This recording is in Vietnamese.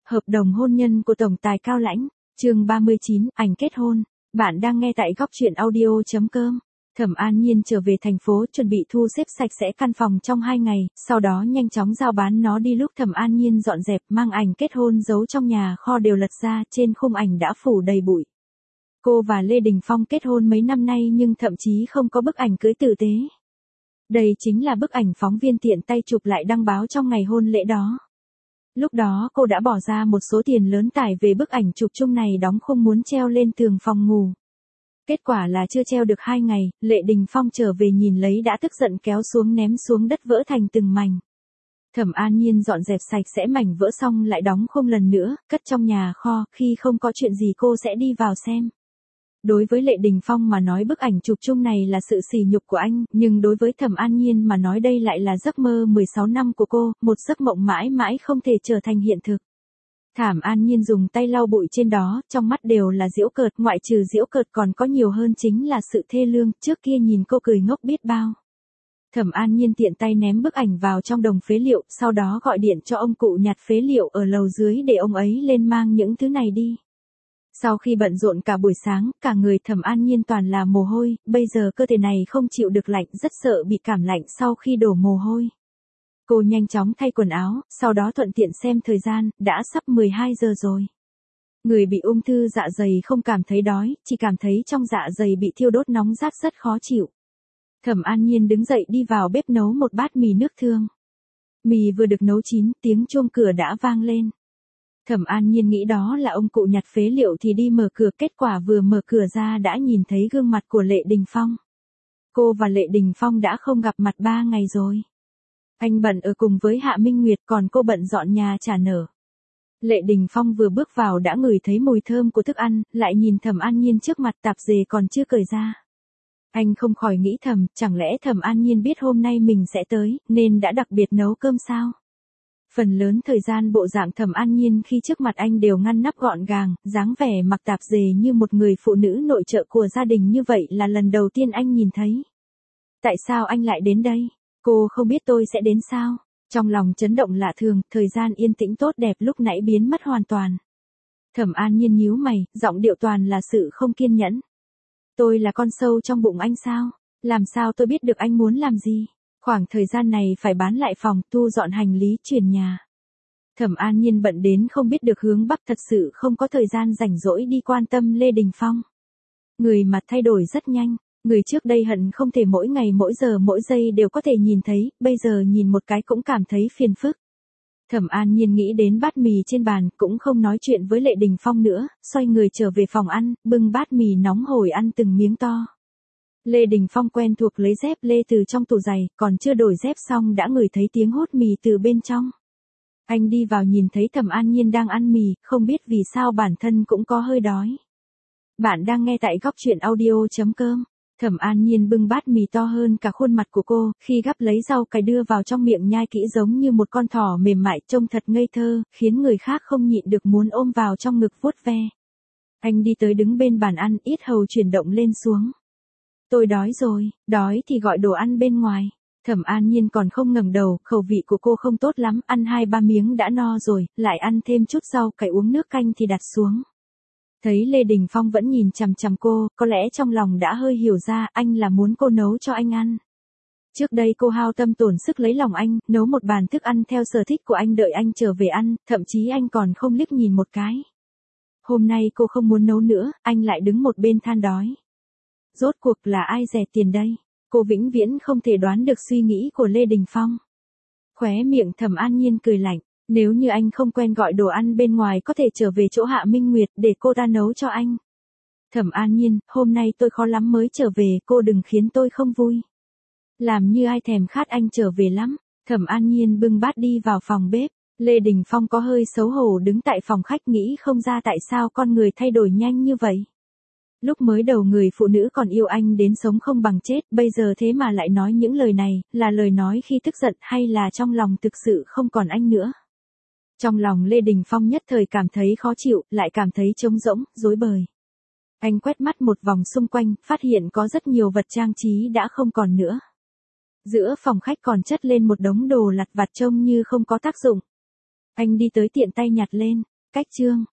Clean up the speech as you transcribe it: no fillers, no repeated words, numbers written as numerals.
Hợp đồng hôn nhân của tổng tài Cao Lãnh, chương 39, ảnh kết hôn. Bạn đang nghe tại góc truyện audio.com. Thẩm An Nhiên trở về thành phố chuẩn bị thu xếp sạch sẽ căn phòng trong 2 ngày, sau đó nhanh chóng giao bán nó đi. Lúc Thẩm An Nhiên dọn dẹp mang ảnh kết hôn giấu trong nhà kho đều lật ra, trên khung ảnh đã phủ đầy bụi. Cô và Lê Đình Phong kết hôn mấy năm nay nhưng thậm chí không có bức ảnh cưới tử tế. Đây chính là bức ảnh phóng viên tiện tay chụp lại đăng báo trong ngày hôn lễ đó. Lúc đó cô đã bỏ ra một số tiền lớn tải về bức ảnh chụp chung này đóng khung muốn treo lên tường phòng ngủ. Kết quả là chưa treo được 2 ngày, Lệ Đình Phong trở về nhìn lấy đã tức giận kéo xuống ném xuống đất vỡ thành từng mảnh. Thẩm An Nhiên dọn dẹp sạch sẽ mảnh vỡ xong lại đóng khung lần nữa, cất trong nhà kho, khi không có chuyện gì cô sẽ đi vào xem. Đối với Lệ Đình Phong mà nói bức ảnh chụp chung này là sự sỉ nhục của anh, nhưng đối với Thẩm An Nhiên mà nói đây lại là giấc mơ 16 năm của cô, một giấc mộng mãi mãi không thể trở thành hiện thực. Thẩm An Nhiên dùng tay lau bụi trên đó, trong mắt đều là giễu cợt, ngoại trừ giễu cợt còn có nhiều hơn chính là sự thê lương, trước kia nhìn cô cười ngốc biết bao. Thẩm An Nhiên tiện tay ném bức ảnh vào trong đống phế liệu, sau đó gọi điện cho ông cụ nhặt phế liệu ở lầu dưới để ông ấy lên mang những thứ này đi. Sau khi bận rộn cả buổi sáng, cả người Thẩm An Nhiên toàn là mồ hôi, bây giờ cơ thể này không chịu được lạnh, rất sợ bị cảm lạnh sau khi đổ mồ hôi. Cô nhanh chóng thay quần áo, sau đó thuận tiện xem thời gian, đã sắp 12 giờ rồi. Người bị ung thư dạ dày không cảm thấy đói, chỉ cảm thấy trong dạ dày bị thiêu đốt nóng rát rất khó chịu. Thẩm An Nhiên đứng dậy đi vào bếp nấu một bát mì nước tương. Mì vừa được nấu chín, tiếng chuông cửa đã vang lên. Thẩm An Nhiên nghĩ đó là ông cụ nhặt phế liệu thì đi mở cửa, kết quả vừa mở cửa ra đã nhìn thấy gương mặt của Lệ Đình Phong. Cô và Lệ Đình Phong đã không gặp mặt 3 ngày rồi. Anh bận ở cùng với Hạ Minh Nguyệt còn cô bận dọn nhà trả nợ. Lệ Đình Phong vừa bước vào đã ngửi thấy mùi thơm của thức ăn, lại nhìn Thẩm An Nhiên trước mặt tạp dề còn chưa cởi ra. Anh không khỏi nghĩ thầm, chẳng lẽ Thẩm An Nhiên biết hôm nay mình sẽ tới, nên đã đặc biệt nấu cơm sao? Phần lớn thời gian bộ dạng Thẩm An Nhiên khi trước mặt anh đều ngăn nắp gọn gàng, dáng vẻ mặc tạp dề như một người phụ nữ nội trợ của gia đình như vậy là lần đầu tiên anh nhìn thấy. Tại sao anh lại đến đây? Cô không biết tôi sẽ đến sao? Trong lòng chấn động lạ thường, thời gian yên tĩnh tốt đẹp lúc nãy biến mất hoàn toàn. Thẩm An Nhiên nhíu mày, giọng điệu toàn là sự không kiên nhẫn. Tôi là con sâu trong bụng anh sao? Làm sao tôi biết được anh muốn làm gì? Khoảng thời gian này phải bán lại phòng, thu dọn hành lý, chuyển nhà. Thẩm An Nhiên bận đến không biết được hướng bắc, thật sự không có thời gian rảnh rỗi đi quan tâm Lê Đình Phong. Người mặt thay đổi rất nhanh, người trước đây hận không thể mỗi ngày mỗi giờ mỗi giây đều có thể nhìn thấy, bây giờ nhìn một cái cũng cảm thấy phiền phức. Thẩm An Nhiên nghĩ đến bát mì trên bàn, cũng không nói chuyện với Lệ Đình Phong nữa, xoay người trở về phòng ăn, bưng bát mì nóng hổi ăn từng miếng to. Lê Đình Phong quen thuộc lấy dép lê từ trong tủ giày, còn chưa đổi dép xong đã ngửi thấy tiếng hốt mì từ bên trong. Anh đi vào nhìn thấy Thẩm An Nhiên đang ăn mì, không biết vì sao bản thân cũng có hơi đói. Bạn đang nghe tại góc truyện audio.com. Thẩm An Nhiên bưng bát mì to hơn cả khuôn mặt của cô, khi gắp lấy rau cải đưa vào trong miệng nhai kỹ giống như một con thỏ mềm mại trông thật ngây thơ, khiến người khác không nhịn được muốn ôm vào trong ngực vuốt ve. Anh đi tới đứng bên bàn ăn, yết hầu chuyển động lên xuống. Tôi đói rồi, đói thì gọi đồ ăn bên ngoài. Thẩm An Nhiên còn không ngẩng đầu, khẩu vị của cô không tốt lắm, ăn 2-3 miếng đã no rồi, lại ăn thêm chút rau cải uống nước canh thì đặt xuống. Thấy Lê Đình Phong vẫn nhìn chằm chằm cô, có lẽ trong lòng đã hơi hiểu ra anh là muốn cô nấu cho anh ăn. Trước đây cô hao tâm tổn sức lấy lòng anh, nấu một bàn thức ăn theo sở thích của anh đợi anh trở về ăn, thậm chí anh còn không liếc nhìn một cái. Hôm nay cô không muốn nấu nữa, anh lại đứng một bên than đói. Rốt cuộc là ai rẻ tiền đây? Cô vĩnh viễn không thể đoán được suy nghĩ của Lê Đình Phong. Khóe miệng Thẩm An Nhiên cười lạnh. Nếu như anh không quen gọi đồ ăn bên ngoài có thể trở về chỗ Hạ Minh Nguyệt để cô ta nấu cho anh. Thẩm An Nhiên, hôm nay tôi khó lắm mới trở về, cô đừng khiến tôi không vui. Làm như ai thèm khát anh trở về lắm. Thẩm An Nhiên bưng bát đi vào phòng bếp. Lê Đình Phong có hơi xấu hổ đứng tại phòng khách nghĩ không ra tại sao con người thay đổi nhanh như vậy. Lúc mới đầu người phụ nữ còn yêu anh đến sống không bằng chết, bây giờ thế mà lại nói những lời này, là lời nói khi tức giận hay là trong lòng thực sự không còn anh nữa. Trong lòng Lê Đình Phong nhất thời cảm thấy khó chịu, lại cảm thấy trống rỗng, rối bời. Anh quét mắt một vòng xung quanh, phát hiện có rất nhiều vật trang trí đã không còn nữa. Giữa phòng khách còn chất lên một đống đồ lặt vặt trông như không có tác dụng. Anh đi tới tiện tay nhặt lên. Cách chương